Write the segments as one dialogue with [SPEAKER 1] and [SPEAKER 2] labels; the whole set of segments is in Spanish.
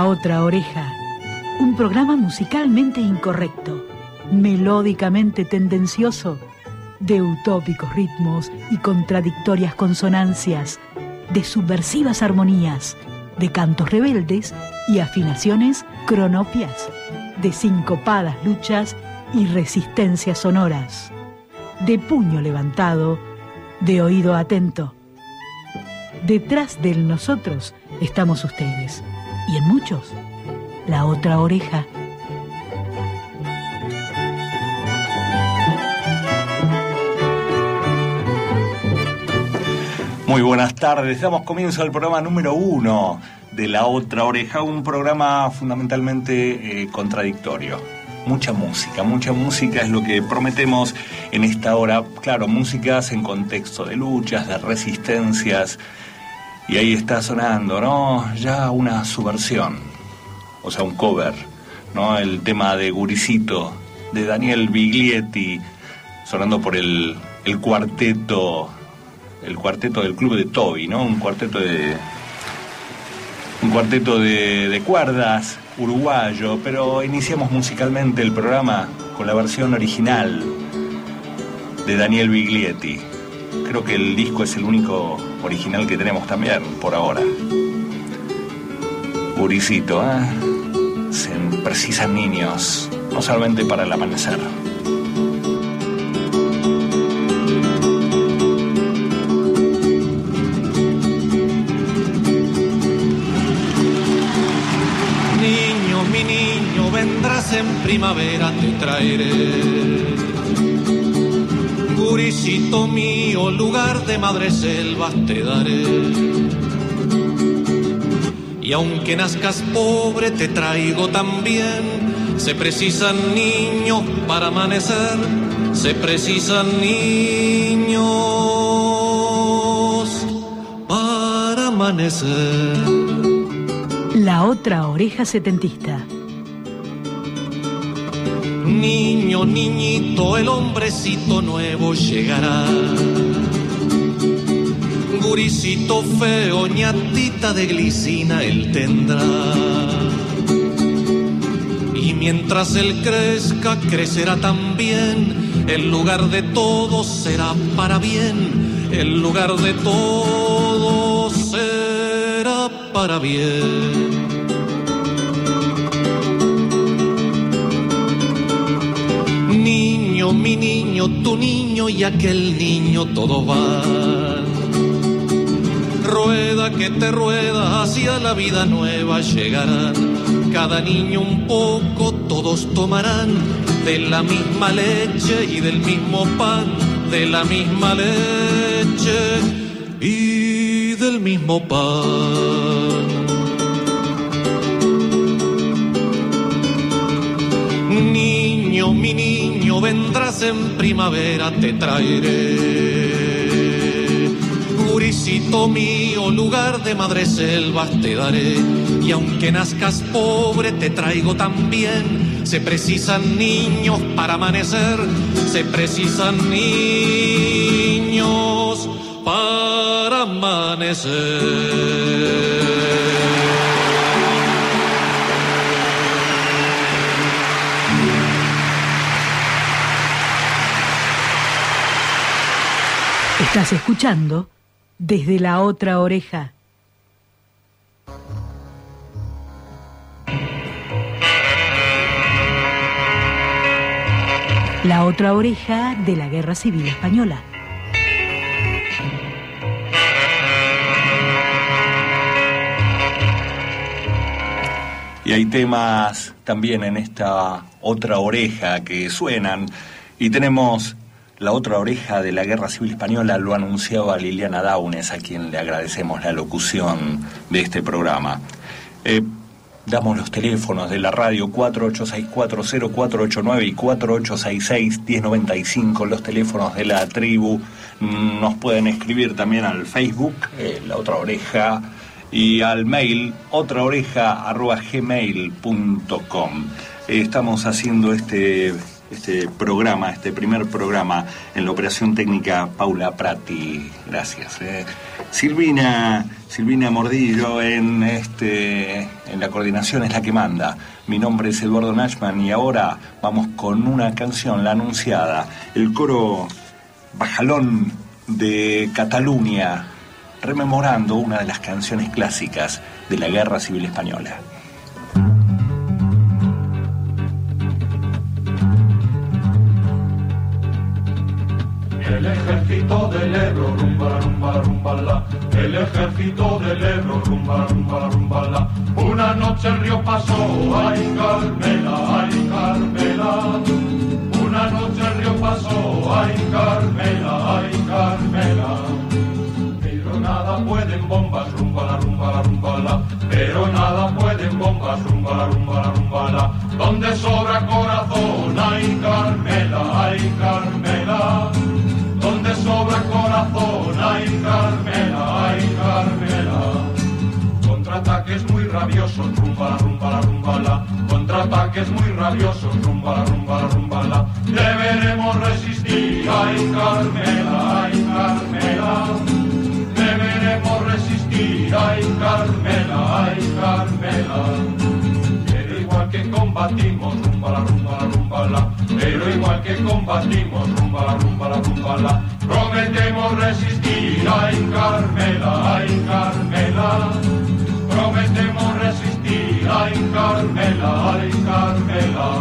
[SPEAKER 1] Otra Oreja, un programa musicalmente incorrecto, melódicamente tendencioso, de utópicos ritmos y contradictorias consonancias, de subversivas armonías, de cantos rebeldes y afinaciones cronopias, de sincopadas luchas y resistencias sonoras, de puño levantado, de oído atento. Detrás del nosotros estamos ustedes, y en muchos, la otra oreja.
[SPEAKER 2] Muy buenas tardes, damos comienzo al programa número 1 de La Otra Oreja, un programa fundamentalmente contradictorio. Mucha música es lo que prometemos en esta hora. Claro, músicas en contexto de luchas, de resistencias, y ahí está sonando, ¿no? Ya una subversión, o sea, un cover, ¿no? El tema de Gurisito, de Daniel Biglietti, sonando por el cuarteto del Club de Toby, ¿no? Un cuarteto de cuerdas uruguayo, pero iniciamos musicalmente el programa con la versión original de Daniel Biglietti. Creo que el disco es el único original que tenemos también, por ahora. Gurisito, se precisan niños, no solamente para el amanecer.
[SPEAKER 3] En primavera te traeré, gurisito mío, lugar de madreselvas te daré. Y aunque nazcas pobre te traigo también, se precisan niños para amanecer, se precisan niños para amanecer.
[SPEAKER 1] La otra oreja setentista.
[SPEAKER 3] Niño, niñito, el hombrecito nuevo llegará. Gurisito feo, ñatita de glicina él tendrá. Y mientras él crezca, crecerá también. El lugar de todos será para bien. El lugar de todos será para bien. Mi niño, tu niño y aquel niño, todos van. Rueda que te rueda, hacia la vida nueva llegarán. Cada niño un poco, todos tomarán de la misma leche y del mismo pan, de la misma leche y del mismo pan. Niño, mi niño, vendrás en primavera, te traeré. Gurisito mío, lugar de madreselvas te daré. Y aunque nazcas pobre, te traigo también. Se precisan niños para amanecer, se precisan niños para amanecer.
[SPEAKER 1] Estás escuchando Desde la Otra Oreja. La Otra Oreja de la Guerra Civil Española.
[SPEAKER 2] Y hay temas también en esta otra oreja que suenan, y tenemos La Otra Oreja de la Guerra Civil Española. Lo anunciaba Liliana Daunes, a quien le agradecemos la locución de este programa. Damos los teléfonos de la radio 48640489 y 4866-1095, los teléfonos de la tribu. Nos pueden escribir también al Facebook, La Otra Oreja, y al mail otraoreja@gmail.com. Estamos haciendo este este programa, este primer programa. En la operación técnica, Paula Prati. Gracias. Silvina Mordillo en la coordinación es la que manda. Mi nombre es Eduardo Nachman y ahora vamos con una canción, la anunciada. El coro Bajalón de Cataluña, rememorando una de las canciones clásicas de la Guerra Civil Española.
[SPEAKER 4] El ejército del Ebro, rumba, rumba, rumba, la. El ejército del Ebro, rumba, rumba, rumba, la. Una noche el río pasó, ay Carmela, ay Carmela. Una noche el río pasó, ay Carmela, ay Carmela. Pero nada pueden bombas, rumba, la, rumba, la, rumba, la. Pero nada pueden bombas, rumba, la, rumba, la, rumba, la. Donde sobra corazón, ay Carmela, ay Carmela. Donde sobra corazón, ay Carmela, ay Carmela. Contraataques muy rabiosos, rumba, rumba, rumba, la. Contraataques muy rabiosos, rumba, rumba, rumba, la. Deberemos resistir, ay Carmela, ay Carmela. Deberemos resistir, ay Carmela, ay Carmela. Pero igual que combatimos, rumba, la, rumba, la, rumba, la. Pero igual que combatimos, rumba, la, rumba, la, rumba, la. Prometemos resistir, ay Carmela, ay Carmela. Prometemos resistir, ay Carmela, ay Carmela.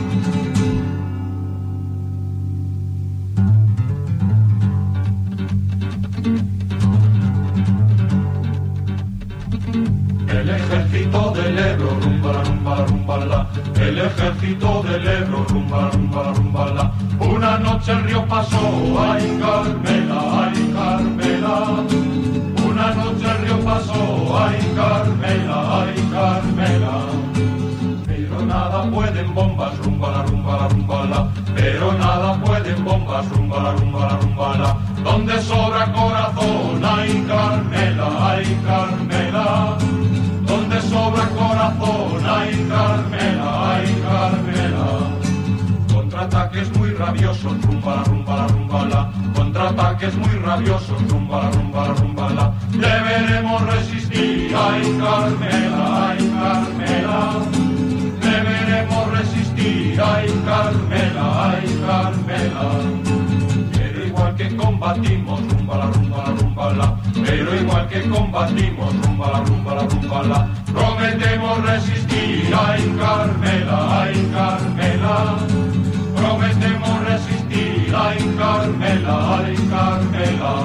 [SPEAKER 4] El ejército del Ebro, rumba, rumba, rumba, la. El ejército del Ebro, rumba, rumba, rumba, la. Una noche el río pasó, ay Carmela, ay Carmela. Una noche el río pasó, ay Carmela, ay Carmela. Pero nada pueden bombas, rumba, la, rumba, la, rumba, la. Pero nada pueden bombas, rumba, la, rumba, la, rumba, la. Donde sobra corazón, ay Carmela, ay Carmela. Donde sobra corazón, ay Carmela, ay Carmela. Contraataques muy rabiosos, rumba, la, rumba, la, rumba, la. Contraataques muy rabiosos, rumba, la, rumba, la, rumba, la. Deberemos resistir, ay Carmela, ay Carmela. Deberemos resistir, ay Carmela, ay Carmela. Pero igual que combatimos, rumba, la, rumba, la, rumba, la. Pero igual que combatimos, rumba, la, rumba, la, rumba, la. Prometemos resistir, ay Carmela, ay Carmela. Prometemos resistir, ay Carmela, ay Carmela.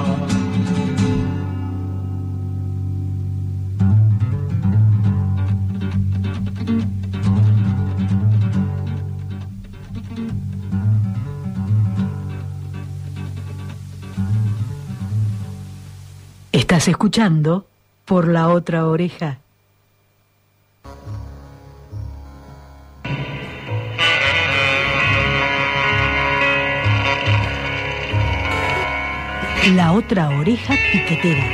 [SPEAKER 1] Estás escuchando Por la Otra Oreja. La Otra Oreja Piquetera.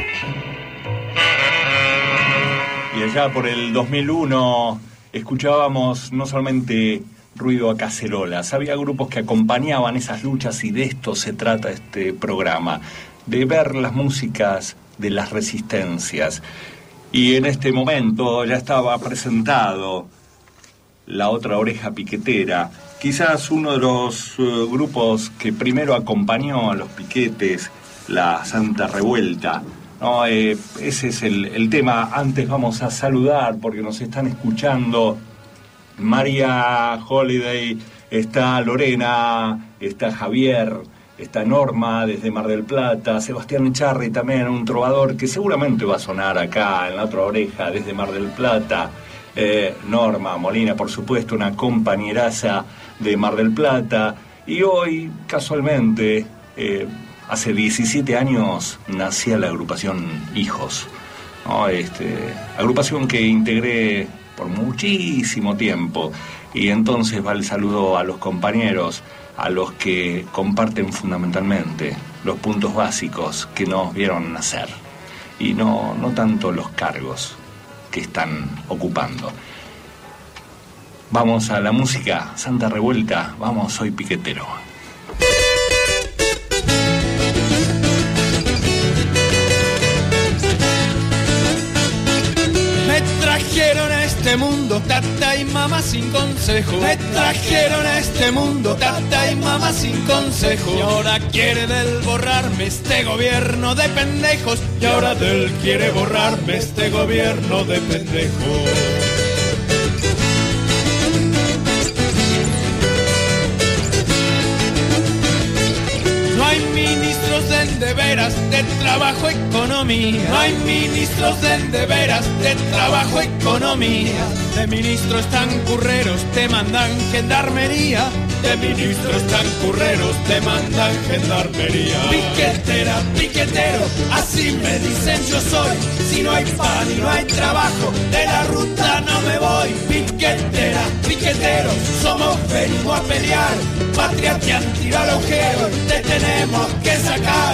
[SPEAKER 2] Y allá por el 2001 escuchábamos no solamente ruido a cacerolas, había grupos que acompañaban esas luchas y de esto se trata este programa, de ver las músicas de las resistencias. Y en este momento ya estaba presentado La Otra Oreja Piquetera, quizás uno de los grupos que primero acompañó a los piquetes, la Santa Revuelta, ¿no? Ese es el tema. Antes vamos a saludar porque nos están escuchando María Holiday, está Lorena, está Javier, está Norma desde Mar del Plata, Sebastián Echarri también, un trovador que seguramente va a sonar acá en La Otra Oreja desde Mar del Plata. Norma Molina, por supuesto, una compañeraza de Mar del Plata. Y hoy, casualmente, hace 17 años nacía la agrupación Hijos, ¿no? Agrupación que integré por muchísimo tiempo. Y entonces va el saludo a los compañeros, a los que comparten fundamentalmente los puntos básicos que nos vieron nacer y no tanto los cargos que están ocupando. Vamos a la música, Santa Revuelta, vamos, soy piquetero.
[SPEAKER 5] Me trajeron a este mundo tata y mamá sin consejo. Me trajeron a este mundo tata y mamá sin consejo. Y ahora quiere del borrarme este gobierno de pendejos. Y ahora del quiere borrarme este gobierno de pendejos. No hay ministros de veras de trabajo economía. No hay ministros de veras de trabajo economía. De ministros tan curreros te mandan gendarmería. De ministros tan curreros te mandan gendarmería. Piquetera, piquetero, así me dicen yo soy. Si no hay pan y no hay trabajo, de la ruta no me voy. Piquetera, piquetero, somos, venimos a pelear. Patria te han tirado al ojero, te tenemos que sacar.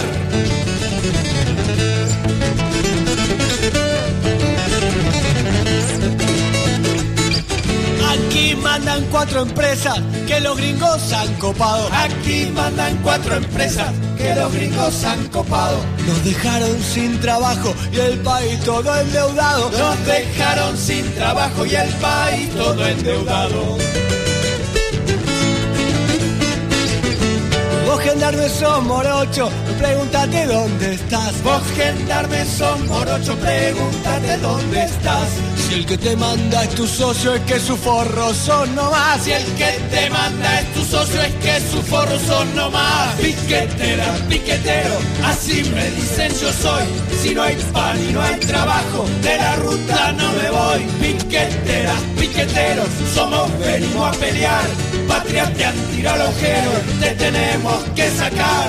[SPEAKER 5] Aquí mandan 4 empresas que los gringos han copado. Aquí mandan 4 empresas que los gringos han copado. Nos dejaron sin trabajo y el país todo endeudado. Nos dejaron sin trabajo y el país todo endeudado. Vos gendarme sos morocho, pregúntate dónde estás. Vos gendarme sos morocho, pregúntate dónde estás. Si el que te manda es tu socio, es que su forro son nomás. Si el que te manda es tu socio, es que su forro son nomás. Piquetera, piquetero, así me dicen yo soy. Si no hay pan y no hay trabajo, de la ruta no me voy. Piquetera, piqueteros, somos, venimos a pelear. Patria te han tirado al ojero, te tenemos que sacar.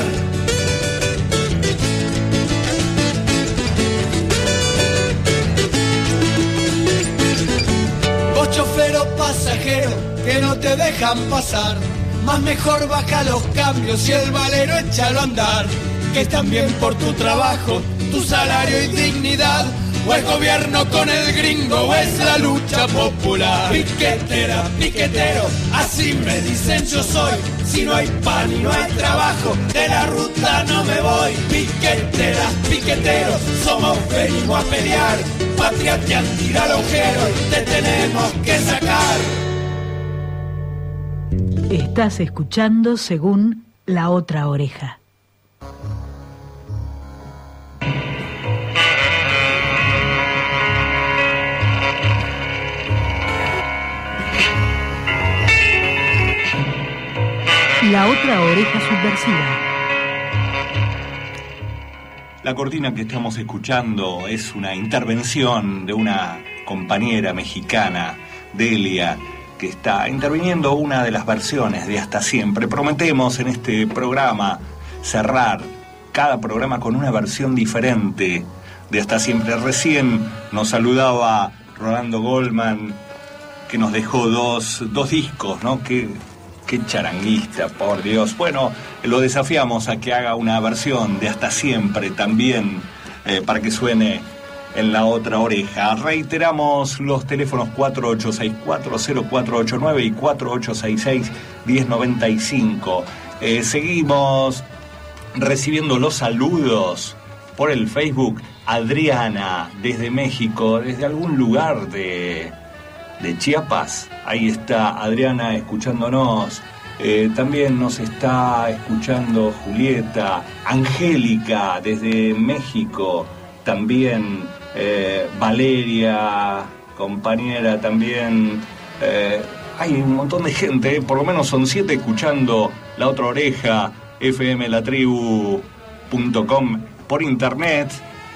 [SPEAKER 5] Vos chofero pasajero que no te dejan pasar, más mejor baja los cambios y el valero échalo a andar. Que también por tu trabajo, tu salario y dignidad, o es gobierno con el gringo o es la lucha popular. Piquetera, piquetero, así me dicen yo soy. Si no hay pan y no hay trabajo, de la ruta no me voy. Piquetera, piqueteros, somos, venimos a pelear. Patria te han tirado al ojero, te tenemos que sacar.
[SPEAKER 1] Estás escuchando según La Otra Oreja. La Otra Oreja Subversiva.
[SPEAKER 2] La cortina que estamos escuchando es una intervención de una compañera mexicana, Delia, que está interviniendo una de las versiones de Hasta Siempre. Prometemos en este programa cerrar cada programa con una versión diferente de Hasta Siempre. Recién nos saludaba Rolando Goldman, que nos dejó dos discos, ¿no? Qué charanguista, por Dios. Bueno, lo desafiamos a que haga una versión de Hasta Siempre también, para que suene en La Otra Oreja. Reiteramos los teléfonos 4864-0489 y 4866-1095. Seguimos recibiendo los saludos por el Facebook. Adriana, desde México, desde algún lugar de Chiapas. Ahí está Adriana escuchándonos. También nos está escuchando Julieta, Angélica desde México, también Valeria, compañera también. Hay un montón de gente, por lo menos son 7 escuchando La Otra Oreja, fmlatribu.com por internet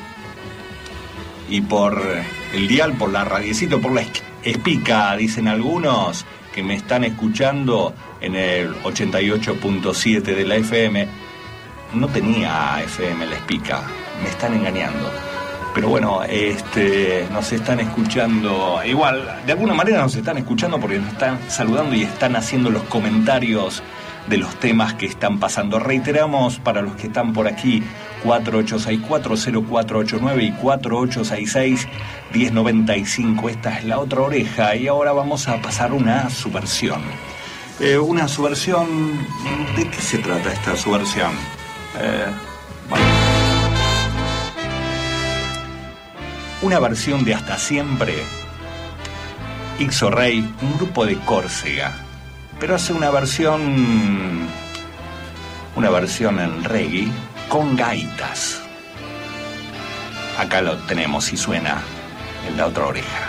[SPEAKER 2] y por el dial, por la radiecito, por la espica, dicen algunos que me están escuchando en el 88.7 de la FM. No tenía FM la espica, me están engañando. Pero bueno, nos están escuchando, igual, de alguna manera nos están escuchando porque nos están saludando y están haciendo los comentarios de los temas que están pasando. Reiteramos para los que están por aquí, 4864-0489 y 4866-1095. Esta es La Otra Oreja y ahora vamos a pasar una subversión. Una subversión... ¿De qué se trata esta subversión? Bueno. Una versión de Hasta Siempre. Ixo Rey, un grupo de Córcega, pero hace una versión en reggae con gaitas. Acá lo tenemos y suena en La Otra Oreja.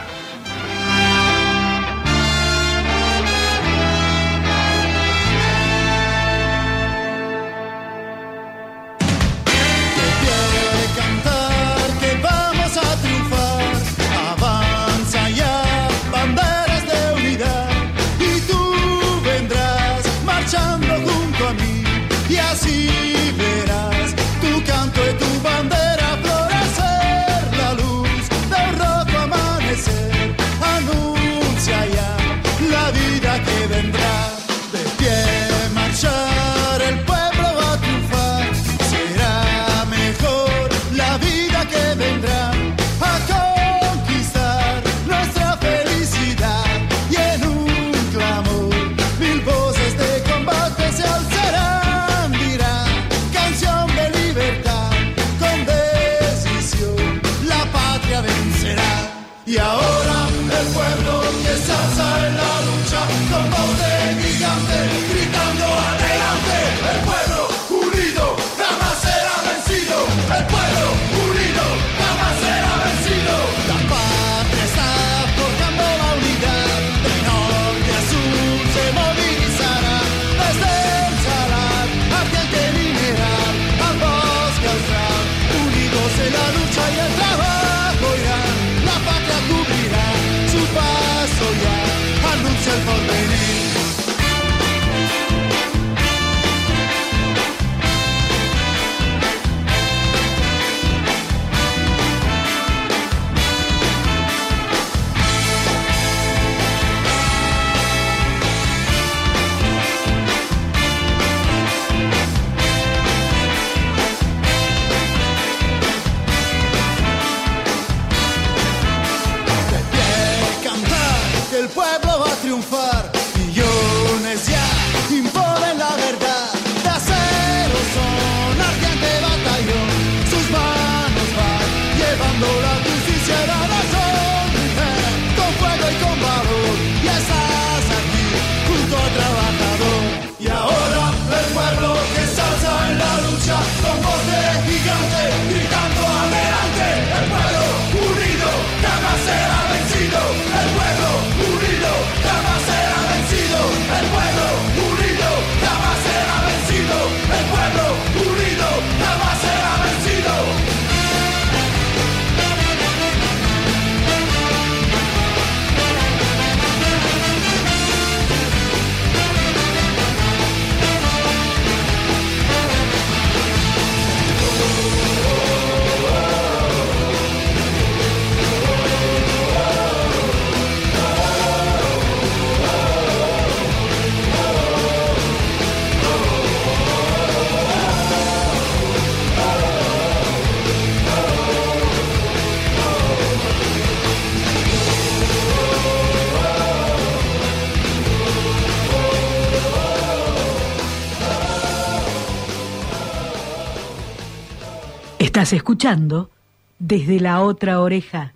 [SPEAKER 1] Estás escuchando Desde la Otra Oreja.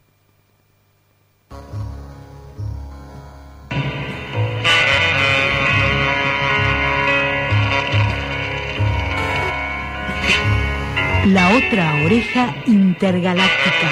[SPEAKER 1] La Otra Oreja Intergaláctica.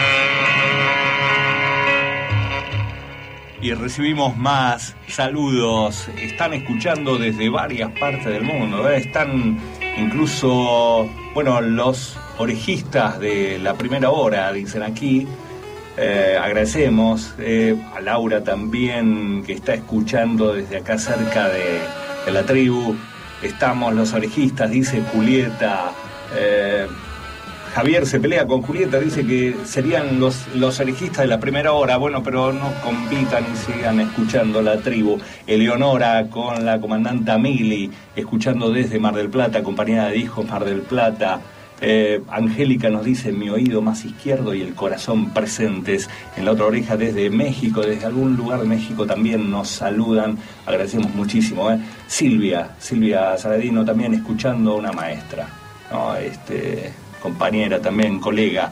[SPEAKER 2] Y recibimos más saludos. Están escuchando desde varias partes del mundo, ¿eh? Están incluso, bueno, los orejistas de la primera hora, dicen aquí. Agradecemos a Laura también, que está escuchando desde acá cerca de la tribu. Estamos los orejistas, dice Julieta. Javier se pelea con Julieta, dice que serían los herejístas de la primera hora. Bueno, pero no compitan y sigan escuchando la tribu. Eleonora con la comandante Mili, escuchando desde Mar del Plata, acompañada de hijos Mar del Plata. Angélica nos dice: mi oído más izquierdo y el corazón presentes. En la otra oreja desde México, desde algún lugar de México también nos saludan, agradecemos muchísimo. Silvia Saladino también escuchando, una maestra, ¿no? Compañera también, colega,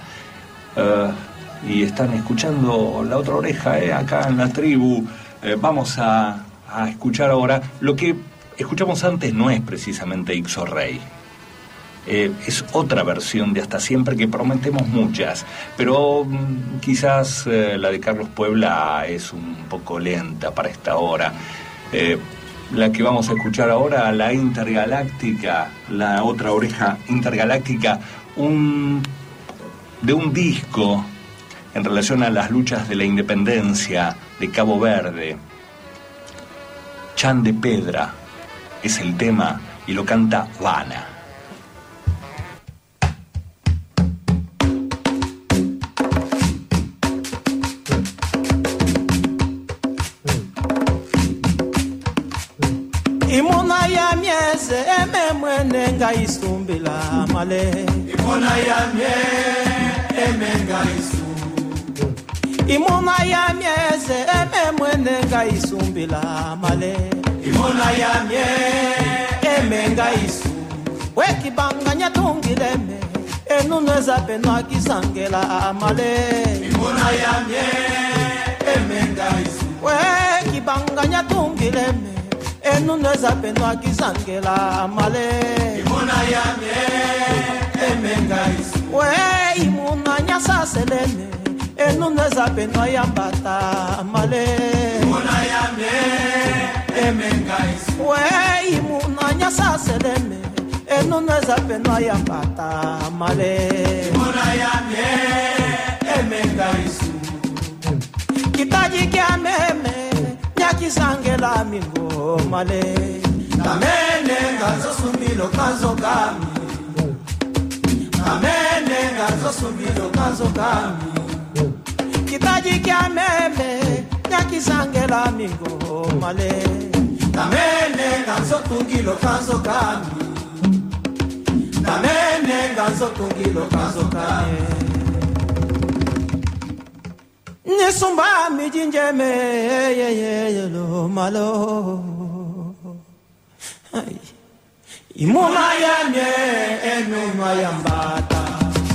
[SPEAKER 2] y están escuchando la otra oreja, acá en la tribu. Vamos a escuchar ahora. Lo que escuchamos antes no es precisamente Ixo Rey. Es otra versión de Hasta Siempre, que prometemos muchas, pero quizás la de Carlos Puebla es un poco lenta para esta hora. La que vamos a escuchar ahora, la Intergaláctica, la otra oreja Intergaláctica, de un disco en relación a las luchas de la independencia de Cabo Verde. Chan de Pedra es el tema y lo canta Vana.
[SPEAKER 5] Imona ya mieze ememwene ngaisumbila male. Imona ya mie emenga isu. Imona ya mieze ememwene ngaisumbila male. Imona ya mie emenga isu. Weki banganya tungileme enuneza penwa kisangela male. Imona ya mie emenga isu. Weki banganya tungileme enuneza penwa kisangela male. Imuna ya mie emenga isu. We imuna nyasa selene enuneza penwa yambata male. Imuna ya mie emenga isu. We imuna nyasa selene enuneza penwa yambata male. Imuna ya mie emenga isu. Kitaji kia meme nyakisangela mingo male. Kamene ngazo sumbilo kazo kami. Kamene ngazo sumbilo kazo kami. Kitaji kia meme nyakisangela mingo male. Kamene ngazo tungilo kazo kami. Kamene ngazo tungilo kazo kami. Nisumba mijinjeme lo malo. Imuna ya mie enuma yambata.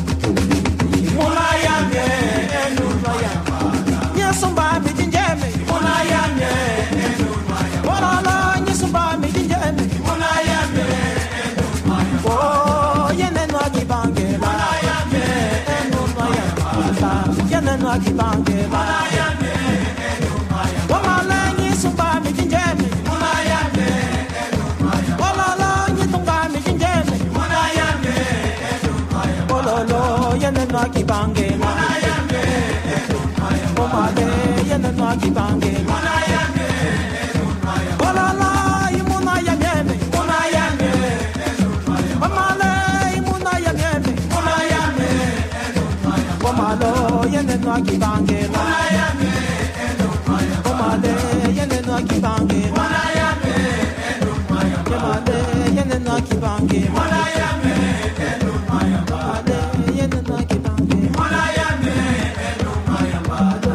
[SPEAKER 5] Imuna ya mie enuma yambata. Nisumba mijinjeme imuna ya mie enuma yambata. Wala nisumba mijinjeme imuna ya mie enuma yambata. Oh yenenwa kibange imuna ya mie enuma yambata. Yenenwa kibange imuna ya mie enuma yambata. Wala nisumba mijinjeme imuna ya mie enuma yambata. Wala nisumba mijinjeme imuna ya mie enuma yambata. Ololo yenenwa kibange imuna ya mie enuma yambata. Omale yenenwa kibange imuna ya mie enuma yambata. Olala imuna ya mie imuna ya mie enuma yambata. Omale imuna ya mie imuna ya mie enuma yambata. Omalo yenenwa kibange imuna ya mie enuma yambata. Omale yenenwa kibange imuna ya mie enuma yambata. Omale yenenwa kibange imuna ya mie enuma yambata. Omale yenenwa kibange imuna ya mie enuma yambata.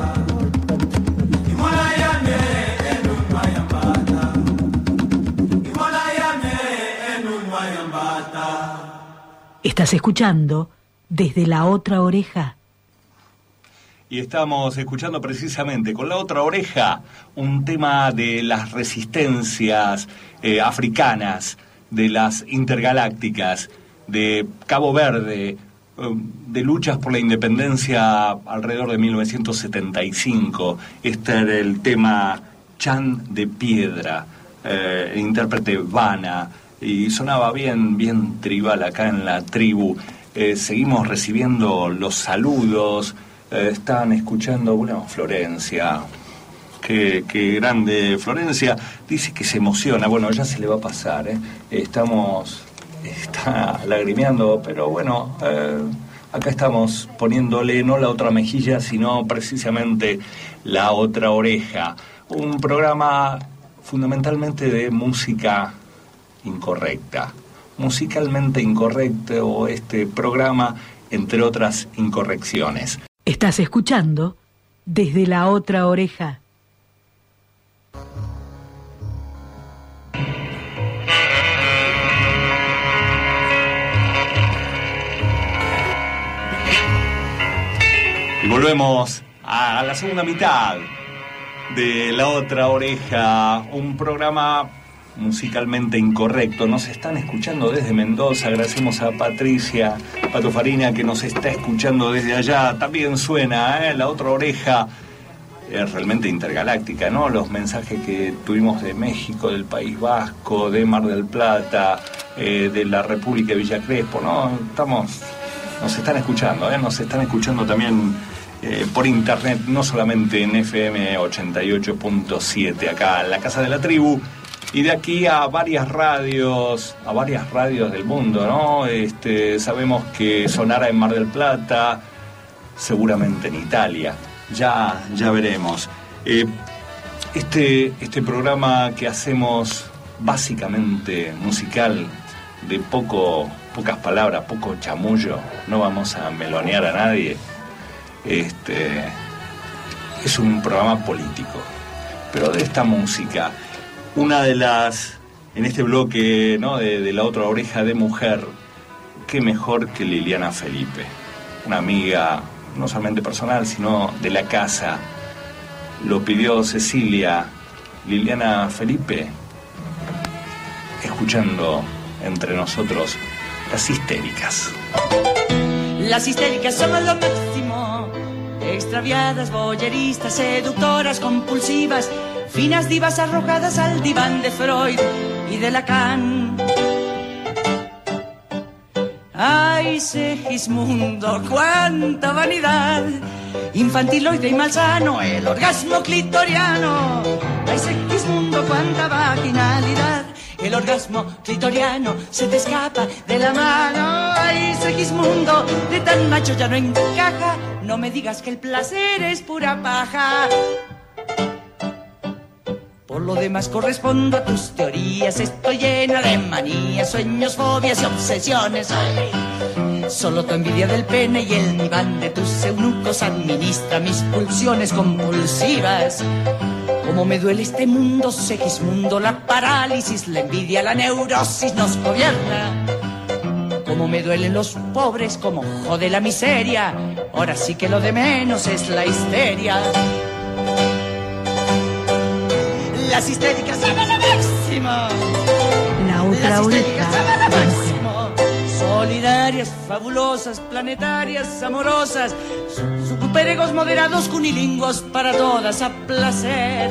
[SPEAKER 5] Imuna ya mie enuma yambata. Imuna ya mie enuma yambata.
[SPEAKER 1] Estás escuchando Desde la Otra Oreja.
[SPEAKER 2] Y estamos escuchando precisamente con la otra oreja un tema de las resistencias africanas, de las intergalácticas, de Cabo Verde, de luchas por la independencia alrededor de 1975. Este era el tema Chan de Piedra, el intérprete Vana, y sonaba bien tribal acá en la tribu. Seguimos recibiendo los saludos. Están escuchando, bueno, Florencia, qué grande Florencia, dice que se emociona. Bueno, ya se le va a pasar, está lagrimeando, pero bueno, Acá estamos poniéndole no la otra mejilla, sino precisamente la otra oreja. Un programa fundamentalmente de música incorrecta. Musicalmente incorrecto este programa, entre otras incorrecciones.
[SPEAKER 1] Estás escuchando Desde la Otra Oreja.
[SPEAKER 2] Y volvemos a la segunda mitad de La Otra Oreja, un programa musicalmente incorrecto. Nos están escuchando desde Mendoza. Agradecemos a Patricia Pato Farina que nos está escuchando desde allá. También suena La Otra Oreja, es realmente intergaláctica, ¿no? Los mensajes que tuvimos de México, del País Vasco, de Mar del Plata, de la República de Villa Crespo, ¿no? Nos están escuchando, nos están escuchando también por internet, no solamente en FM 88.7 acá en la Casa de la Tribu, y de aquí a varias radios del mundo, ¿no? Sabemos que sonará en Mar del Plata, seguramente en Italia, ya veremos. Este programa que hacemos básicamente musical, de pocas palabras, poco chamullo, no vamos a melonear a nadie. Es un programa político, pero de esta música, una de las, en este bloque, ¿no? de La Otra Oreja de mujer, qué mejor que Liliana Felipe, una amiga no solamente personal, sino de la casa. Lo pidió Cecilia. Liliana Felipe, escuchando entre nosotros Las Histéricas.
[SPEAKER 6] Las histéricas somos lo máximo, extraviadas, boyeristas, seductoras, compulsivas, finas divas arrojadas al diván de Freud y de Lacan. ¡Ay, Segismundo, cuánta vanidad! Infantiloide y malsano, el orgasmo clitoriano. ¡Ay, Segismundo, cuánta vaginalidad! El orgasmo clitoriano se te escapa de la mano. ¡Ay, Segismundo, de tan macho ya no encaja! No me digas que el placer es pura paja. Por lo demás correspondo a tus teorías. Estoy llena de manías, sueños, fobias y obsesiones. Solo tu envidia del pene y el diván de tus eunucos administra mis pulsiones compulsivas. Cómo me duele este mundo, Segismundo, la parálisis, la envidia, la neurosis nos gobierna. Cómo me duelen los pobres, cómo jode la miseria. Ahora sí que lo de menos es la histeria. Las histéricas son lo máximo.
[SPEAKER 1] La Otra Oreja de mujer.
[SPEAKER 6] Solidarias, fabulosas, planetarias, amorosas, superegos moderados, cunilingüos para todas a placer.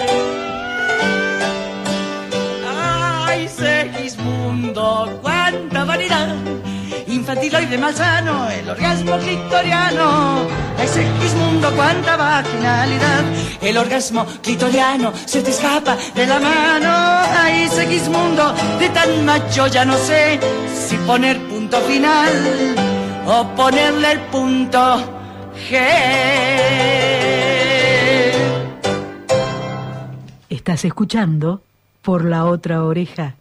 [SPEAKER 6] ¡Ay, Segismundo, cuánta vanidad! Infantiloide malsano, el orgasmo clitoriano. ¡Ay, Segismundo, cuánta vaginalidad! El orgasmo clitoriano se te escapa de la mano. ¡Ay, Segismundo, de tan macho ya no sé si poner punto final o ponerle el punto G.
[SPEAKER 1] Estás escuchando Por la Otra Oreja.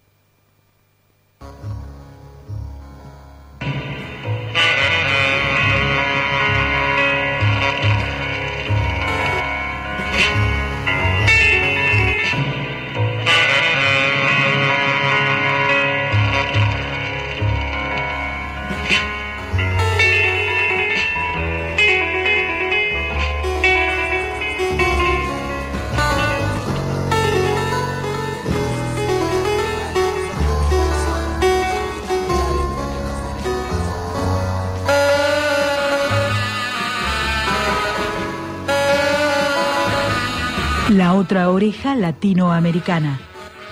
[SPEAKER 1] La Otra Oreja latinoamericana.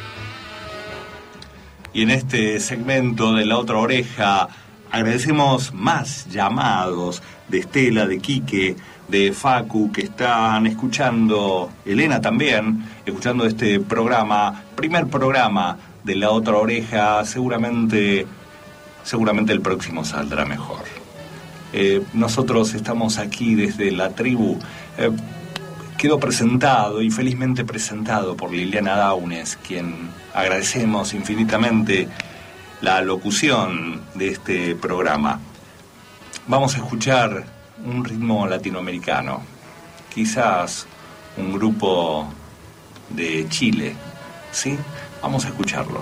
[SPEAKER 2] Y en este segmento de La Otra Oreja agradecemos más llamados de Estela, de Quique, de Facu, que están escuchando, Elena también, escuchando este programa, primer programa de La Otra Oreja. Seguramente el próximo saldrá mejor. Nosotros estamos aquí desde la tribu. Quedó presentado y felizmente presentado por Liliana Daunes, quien agradecemos infinitamente la locución de este programa. Vamos a escuchar un ritmo latinoamericano, quizás un grupo de Chile, ¿sí? Vamos a escucharlo.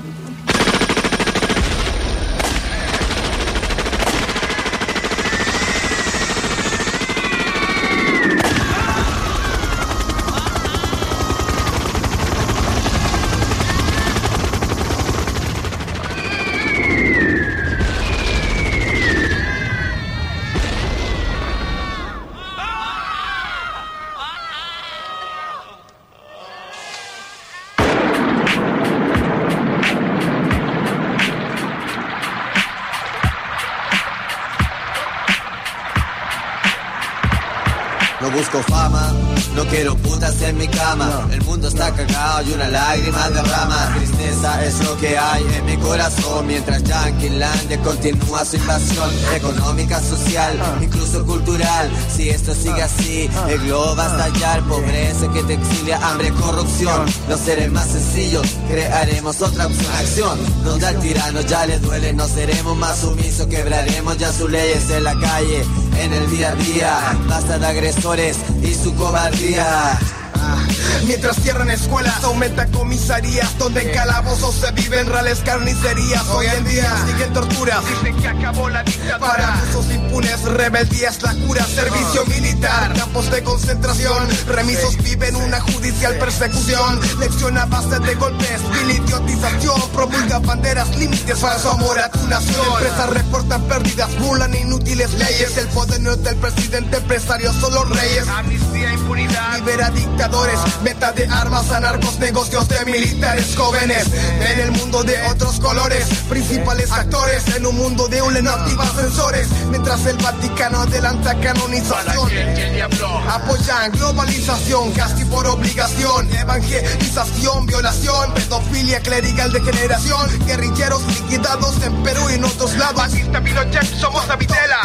[SPEAKER 7] Busco fama, no quiero putas en mi cama. El mundo está cagado y una lágrima derrama. Tristeza es lo que hay en mi corazón, mientras Yanquilandia continúa su invasión económica, social, incluso cultural. Si esto sigue así, el globo va a estallar. Pobreza que te exilia, hambre, corrupción. Los seres más sencillos crearemos otra opción. Acción, donde al tirano ya le duele. No seremos más sumisos, quebraremos ya sus leyes en la calle, en el día a día. Basta de agresores y su cobardía.
[SPEAKER 8] Mientras cierran escuelas, aumenta comisarías, donde en calabozos se viven reales carnicerías. Hoy en día siguen torturas, dicen que acabó la dictadura. Para abusos impunes, rebeldía es la cura. Servicio militar, campos de concentración, remisos viven una judicial persecución. Lección a base de golpes, vil idiotización. Promulga banderas, límites, falso amor a tu nación. Empresas reportan pérdidas, burlan inútiles leyes. El poder no es del presidente, empresarios son los reyes. Amnistía, impunidad, libera dictadores. Venta de armas a narcos, negocios de militares jóvenes. En el mundo de otros colores, principales actores. En un mundo de un activa sensores. Mientras el Vaticano adelanta canonización, apoyan globalización, casi por obligación. Evangelización, violación, pedofilia clerical de generación. Guerrilleros liquidados en Perú y en otros lados. Batista, Pinochet, somos la vitela.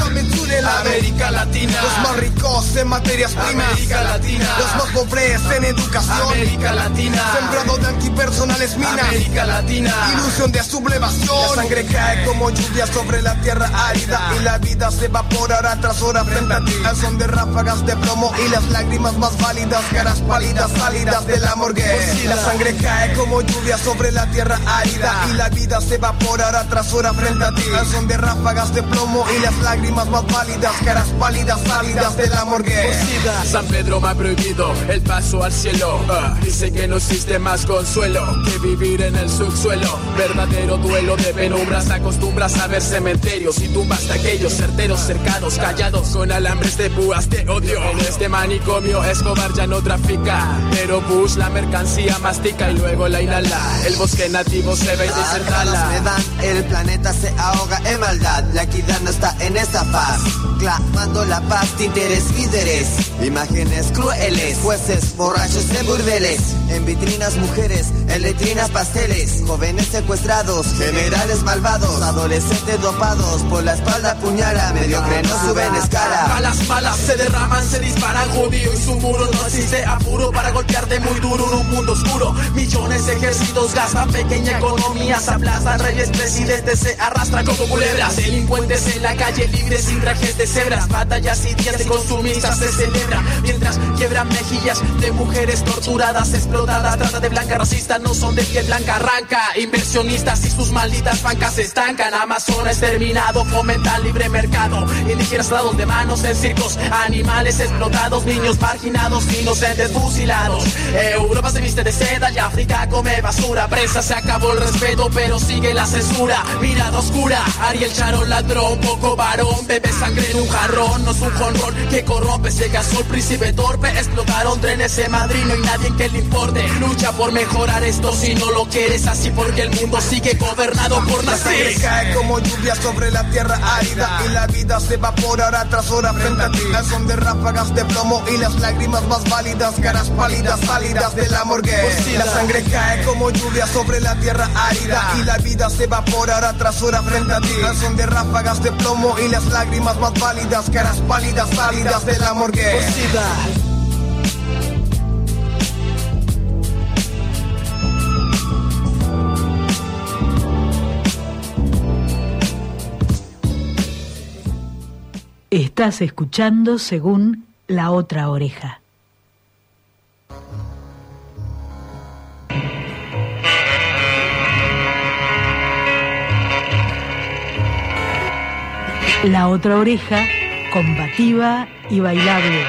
[SPEAKER 8] América Latina. Los más ricos en materias primas. América Latina. Los más pobres en educación. América Latina. Sembrado de antipersonales minas. América Latina. Ilusión de sublevación. La sangre cae como lluvia sobre la tierra árida y la vida se evapora hora tras hora frente a ti. Al son de ráfagas de plomo y las lágrimas más válidas, caras pálidas salidas de la morgue. La sangre cae como lluvia sobre la tierra árida y la vida se evapora hora tras hora frente a ti. Al son de ráfagas de plomo y las lágrimas más válidas, caras pálidas salidas de la morgue.
[SPEAKER 5] San Pedro me ha prohibido el paso al cielo. Dice que no existe más consuelo que vivir en el subsuelo. Verdadero duelo de penumbras, acostumbras a ver cementerios y tumbas de aquellos certeros cercados, callados con alambres de púas de odio. En este manicomio Escobar ya no trafica, pero Bush la mercancía mastica y luego la inhala. El bosque nativo se ve y desertala.
[SPEAKER 7] Me dan, el planeta se ahoga en maldad. La equidad no está en esta paz, clamando la paz, títeres, líderes, imágenes crueles, jueces borrachos en burdeles, en vitrinas mujeres, en letrinas pasteles, jóvenes secuestrados, generales malvados, adolescentes dopados, por la espalda puñala, mediocre no suben escala.
[SPEAKER 5] Balas malas se derraman, se disparan, judío y su muro. No existe apuro para golpearte muy duro en un mundo oscuro. Millones de ejércitos gastan, pequeña economía se aplastan, reyes presidentes se arrastran como culebras, delincuentes en la calle libres sin trajes de cebras, batallas y días de consumistas se celebran, mientras quiebran mejillas de mujeres torturadas, explotadas, trata de blanca racista, no son de piel blanca, arranca, inversionistas y sus malditas bancas se estancan, Amazonas terminado, fomentan libre mercado, indígenas dados de manos en circos, animales explotados, niños marginados, inocentes fusilados, Europa se viste de seda y África come basura, presa se acabó el respeto pero sigue la censura, mirada oscura, Ariel Charo ladrón, poco varón, bebe sangre en un jarrón, no es un jonrón que corrompe, se casó el príncipe torpe, explotaron trenes en Madrid, no hay nadie que le importe, lucha por mejorar esto si no lo quieres así porque el mundo sigue gobernado por nazis.
[SPEAKER 8] La sangre cae como lluvia sobre la tierra árida y la vida vida se evapora hora tras hora frente a ti. Al son de ráfagas de plomo y las lágrimas más válidas, caras pálidas salidas de la morgue. La sangre cae como lluvia sobre la tierra árida y la vida se evapora hora tras hora frente a ti. Al son de ráfagas de plomo y las lágrimas más válidas, caras pálidas salidas de la morgue.
[SPEAKER 1] Estás escuchando según La Otra Oreja. La Otra Oreja, combativa y bailable.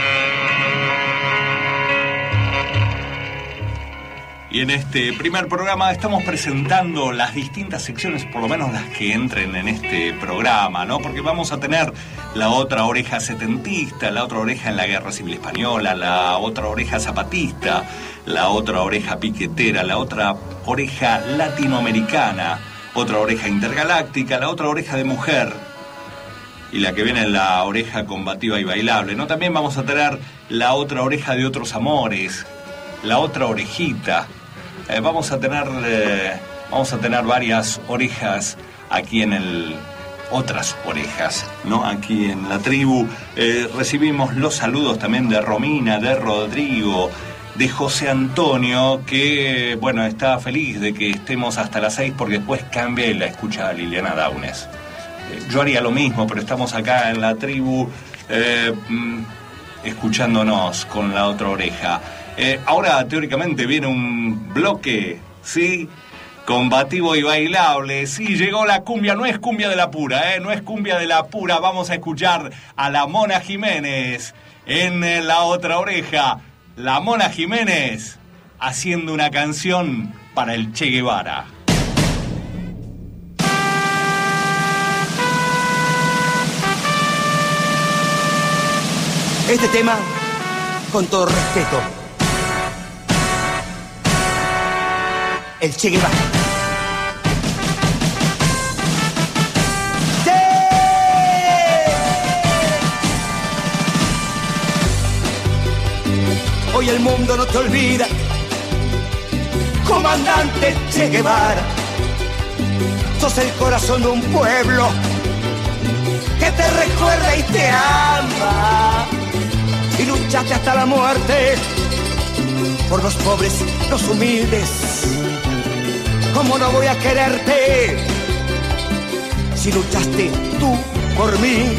[SPEAKER 2] Y en este primer programa estamos presentando las distintas secciones, por lo menos las que entren en este programa, ¿no? Porque vamos a tener la otra oreja setentista, la otra oreja en la Guerra Civil Española, la otra oreja zapatista, la otra oreja piquetera, la otra oreja latinoamericana, otra oreja intergaláctica, la otra oreja de mujer y la que viene la oreja combativa y bailable, ¿no? También vamos a tener la otra oreja de otros amores, la otra orejita. Vamos a tener varias orejas aquí en el otras orejas, ¿no? Aquí en la tribu recibimos los saludos también de Romina, de Rodrigo, de José Antonio, que bueno, está feliz de que estemos hasta las 6 porque después cambia y la escucha a Liliana Daunes. Yo haría lo mismo, pero estamos acá en la tribu escuchándonos con la otra oreja. Ahora teóricamente viene un bloque, ¿sí? Combativo y bailable. Sí, llegó la cumbia, no es cumbia de la pura, no es cumbia de la pura. Vamos a escuchar a la Mona Jiménez en la otra oreja. La Mona Jiménez haciendo una canción para el Che Guevara.
[SPEAKER 9] Este tema, con todo respeto, el Che Guevara. ¡Sí! Hoy el mundo no te olvida, comandante Che Guevara. Sos el corazón de un pueblo que te recuerda y te ama. Y luchaste hasta la muerte por los pobres, los humildes. ¿Cómo no voy a quererte si luchaste tú por mí?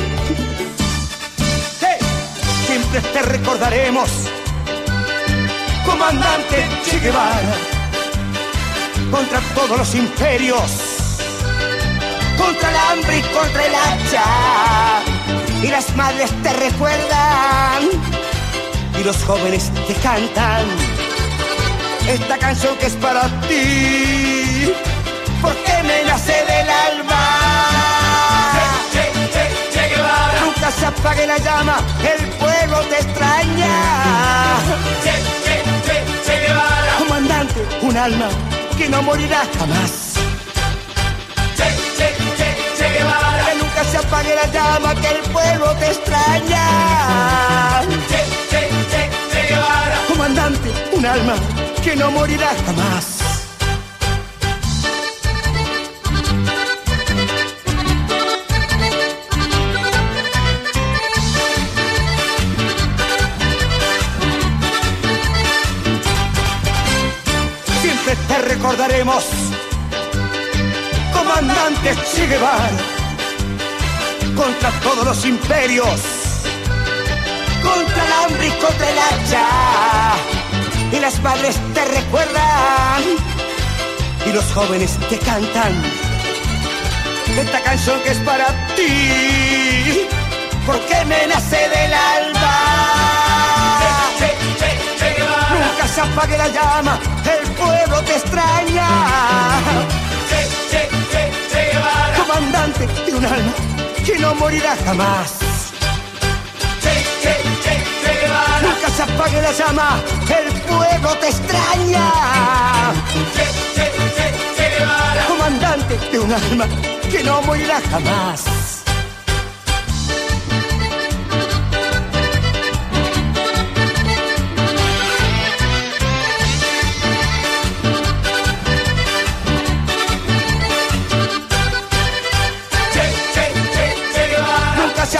[SPEAKER 9] Siempre te recordaremos, comandante Che Guevara, contra todos los imperios, contra el hambre y contra el hacha. Y las madres te recuerdan y los jóvenes te cantan esta canción que es para ti, porque me nace del alma. Che Guevara. Nunca se apague la llama, el pueblo te extraña. Che Guevara. Comandante, un alma que no morirá jamás. Che Guevara. Que nunca se apague la llama, que el pueblo te extraña. Che Guevara. Comandante, un alma que no morirá jamás. Siempre te recordaremos, comandante Che Guevara, contra todos los imperios, contra el hambre y contra el hacha. Y las madres te recuerdan y los jóvenes te cantan esta canción que es para ti, porque me nace del alma. Che Guevara. Nunca se apague la llama, el pueblo te extraña. Che Guevara. Comandante de un alma que no morirá jamás. Che Guevara. Nunca se apague la llama, el pueblo te extraña. Che Guevara. Comandante de un alma que no morirá jamás.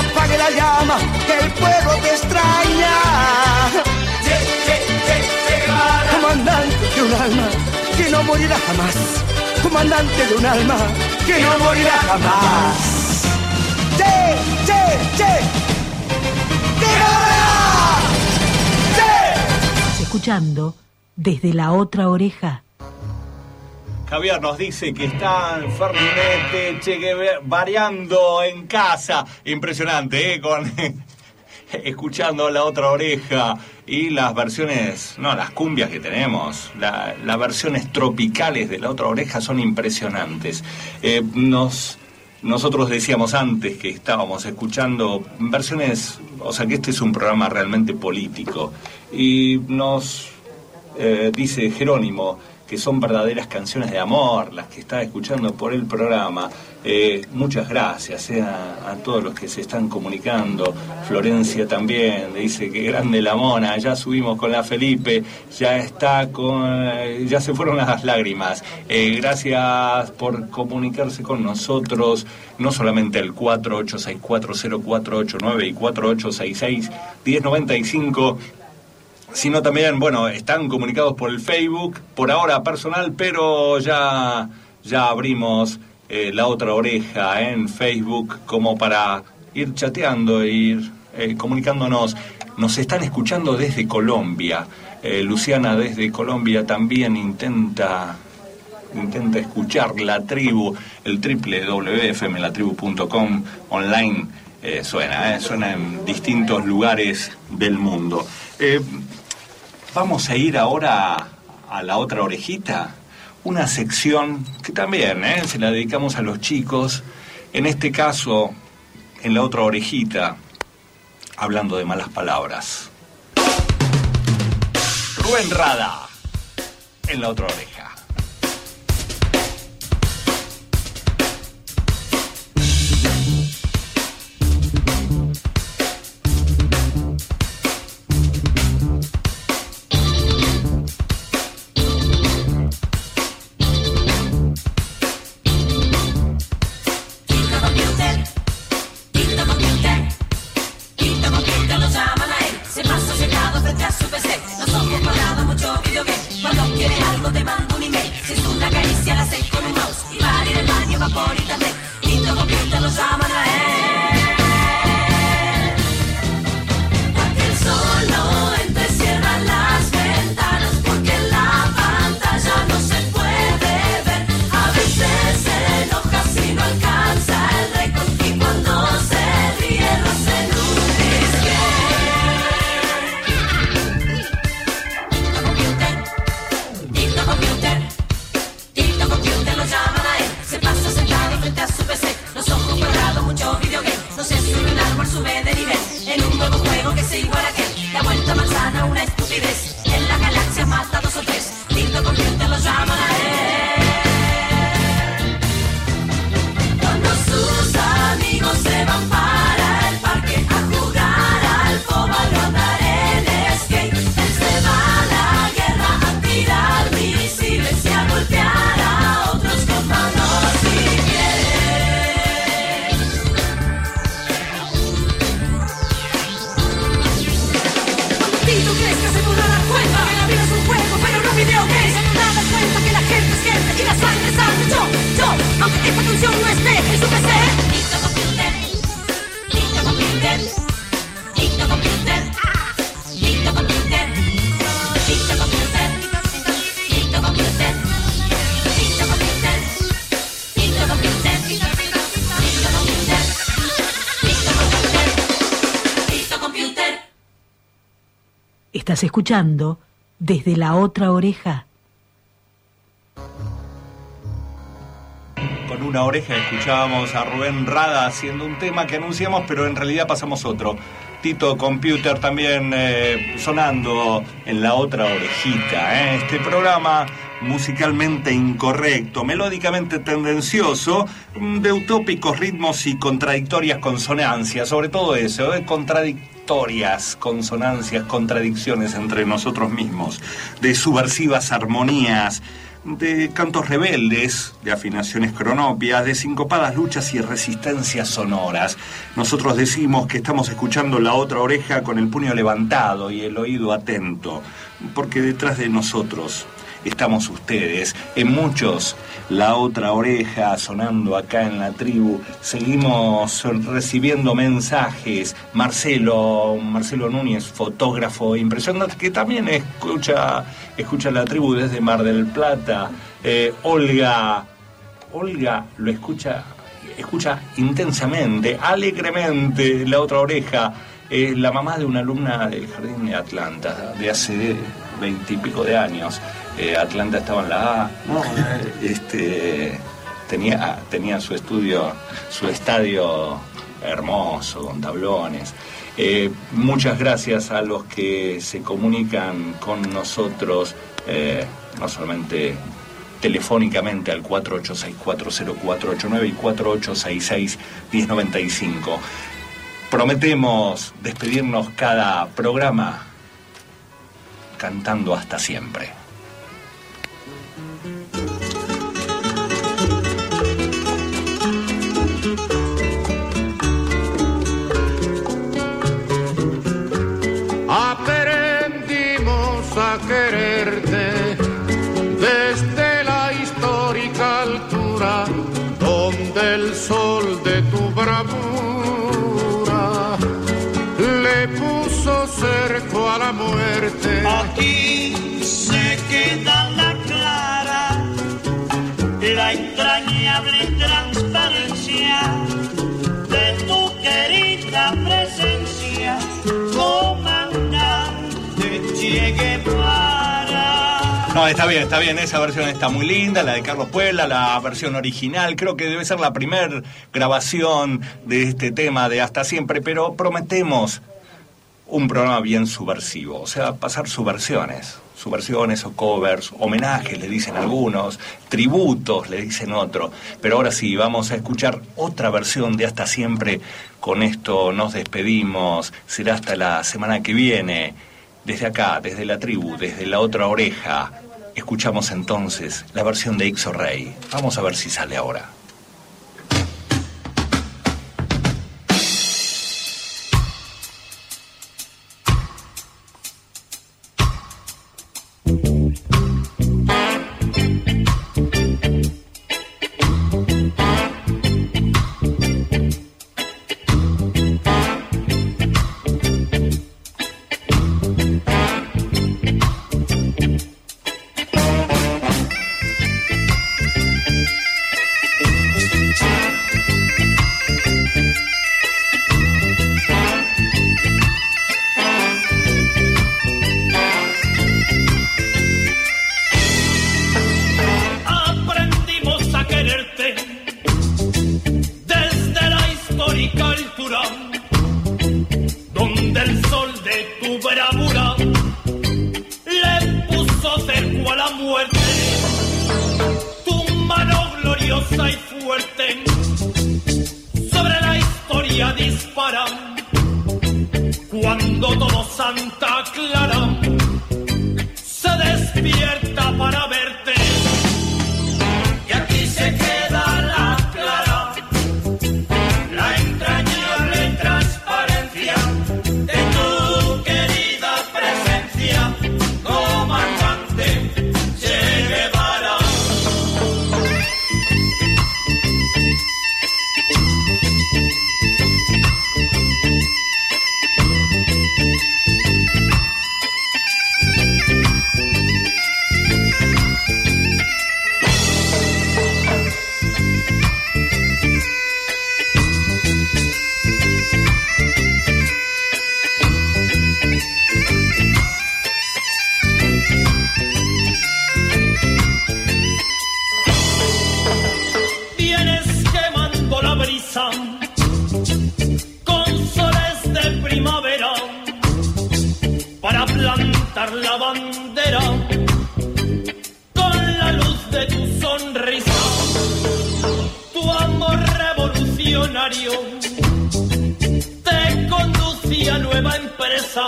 [SPEAKER 9] apague la llama, que el pueblo te extraña. Comandante de un alma que no morirá jamás. Comandante de un alma que no morirá jamás. ¡Che!
[SPEAKER 1] Escuchando desde la otra oreja.
[SPEAKER 2] Javier nos dice que está en Ferdinand Che Guevara variando en casa. Impresionante, con escuchando La Otra Oreja y las versiones, no, las cumbias que tenemos, las versiones tropicales de La Otra Oreja son impresionantes. Nosotros decíamos antes que estábamos escuchando versiones, o sea que este es un programa realmente político, y nos dice Jerónimo que son verdaderas canciones de amor las que está escuchando por el programa. Muchas gracias a todos los que se están comunicando. Florencia también dice que grande la mona, ya subimos con la Felipe, ya se fueron las lágrimas. Gracias por comunicarse con nosotros, no solamente el 48640489 y 4866-1095, sino también, bueno, están comunicados por el Facebook, por ahora personal, pero ya abrimos La Otra Oreja en Facebook como para ir chateando, ir comunicándonos. Nos están escuchando desde Colombia. Luciana desde Colombia también intenta escuchar La Tribu, el www.fmlatribu.com online. Suena en distintos lugares del mundo. Vamos a ir ahora a La Otra Orejita, una sección que también se la dedicamos a los chicos, en este caso, en La Otra Orejita, hablando de malas palabras. Rubén Rada, en La Otra Oreja.
[SPEAKER 1] Estás escuchando desde La Otra Oreja.
[SPEAKER 2] Con una oreja escuchábamos a Rubén Rada haciendo un tema que anunciamos, pero en realidad pasamos otro. Tito Computer también sonando en La Otra Orejita. Este programa musicalmente incorrecto, melódicamente tendencioso, de utópicos ritmos y contradictorias consonancias, sobre todo eso, contradictorias consonancias, contradicciones entre nosotros mismos, de subversivas armonías, de cantos rebeldes, de afinaciones cronopias, de sincopadas luchas y resistencias sonoras. Nosotros decimos que estamos escuchando La Otra Oreja con el puño levantado y el oído atento, porque detrás de nosotros estamos ustedes. En muchos, La Otra Oreja sonando acá en la tribu. Seguimos recibiendo mensajes. Marcelo Núñez, fotógrafo impresionante, que también escucha la tribu desde Mar del Plata. Olga lo escucha intensamente, alegremente, La Otra Oreja. La mamá de una alumna del Jardín de Atlanta de hace 20 y pico de años. Atlanta estaba en la A, ¿no? Tenía su estadio hermoso, con tablones. Muchas gracias a los que se comunican con nosotros, no solamente telefónicamente al 48640489 y 4866-1095. Prometemos despedirnos cada programa cantando hasta siempre.
[SPEAKER 3] Aprendimos a quererte desde la histórica altura, donde el sol de tu bravura le puso cerco a la muerte.
[SPEAKER 10] Aquí se queda la clara, la entrañable transparencia de tu querida presencia, comandante Che Guevara.
[SPEAKER 2] No, está bien, esa versión está muy linda, la de Carlos Puebla, la versión original. Creo que debe ser la primer grabación de este tema de Hasta Siempre, pero prometemos un programa bien subversivo, o sea, pasar subversiones o covers, homenajes le dicen algunos, tributos le dicen otros, pero ahora sí, vamos a escuchar otra versión de Hasta Siempre. Con esto nos despedimos, será hasta la semana que viene. Desde acá, desde la tribu, desde La Otra Oreja, escuchamos entonces la versión de Ixo Rey. Vamos a ver si sale ahora.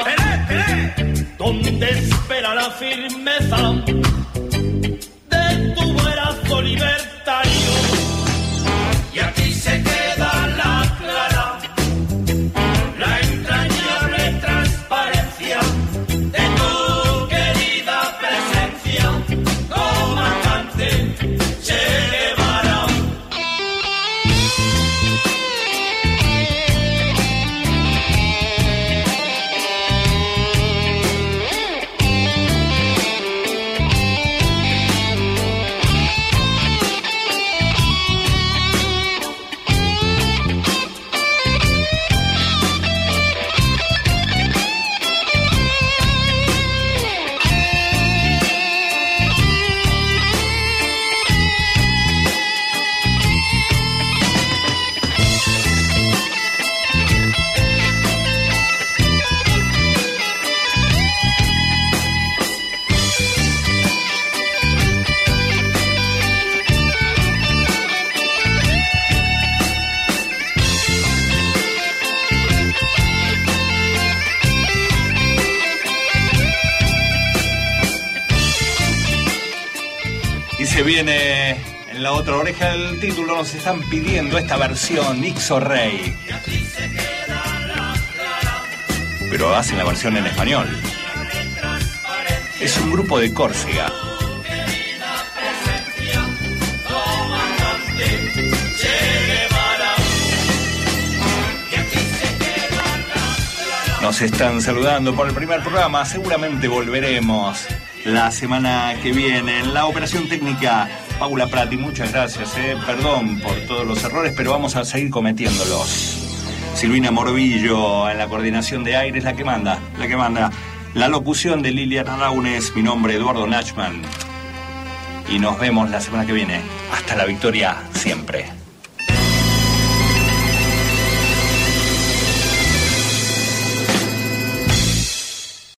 [SPEAKER 10] Donde espera la firmeza de
[SPEAKER 2] Se viene en la otra oreja del título, nos están pidiendo esta versión, Ixo Rey. Pero hacen la versión en español. Es un grupo de Córcega. Nos están saludando por el primer programa. Seguramente volveremos la semana que viene. En la operación técnica, Paula Prati, muchas gracias. Perdón por todos los errores, pero vamos a seguir cometiéndolos. Silvina Morbillo en la coordinación de aire es la que manda. La locución de Liliana Raunes, mi nombre Eduardo Nachman. Y nos vemos la semana que viene. Hasta la victoria siempre.